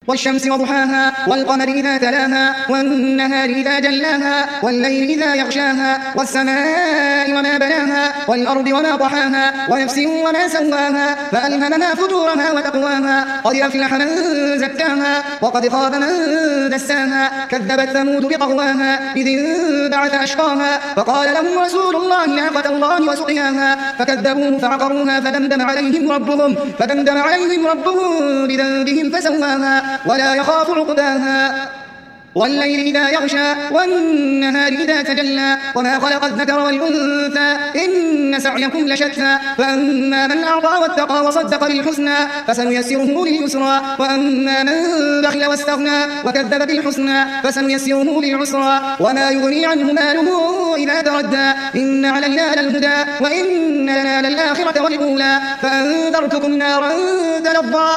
والشمس وضحاها والقمر إذا تلاها والنهار إذا جلاها والليل إذا يغشاها والسماء وما بناها والأرض وما طحاها ونفس وما سواها فألهمها فجورها وتقواها قد أفلح من زكاها وقد خاب من دساها كذبت ثمود بطغواها إذ انبعث أشقاها فقال لهم رسول الله ناقة الله وسقياها فكذبوه فعقروها فدمدم عليهم ربهم بذنبهم فسواها ولا يخاف عقباها والليل إذا يغشى والنهار إذا تجلى وما خلق الذكر والأنثى إن سعيكم لشتى فأما من أعطى واتقى وصدق بالحسنى فسنيسره لليسرى وأما من بخل واستغنى وكذب بالحسنى فسنيسره للعسرى وما يغني عنه ماله إذا تردى إن علينا للهدى وإن لنا للآخرة والأولى فأنذرتكم نارا تلظى